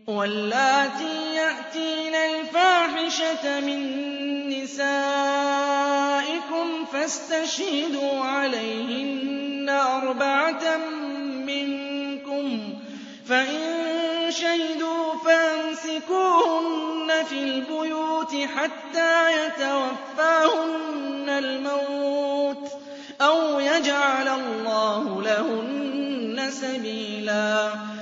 وَاللَّاتِي يَأْتِينَ الْفَاحِشَةَ مِن نِّسَائِكُمْ فَاسْتَشْهِدُوا عَلَيْهِنَّ أَرْبَعَةً مِّنكُمْ ۖ فَإِن شَهِدُوا فَأَمْسِكُوهُنَّ فِي الْبُيُوتِ حَتَّىٰ يَتَوَفَّاهُنَّ الْمَوْتُ أَوْ يَجْعَلَ اللَّهُ لَهُنَّ سَبِيلًا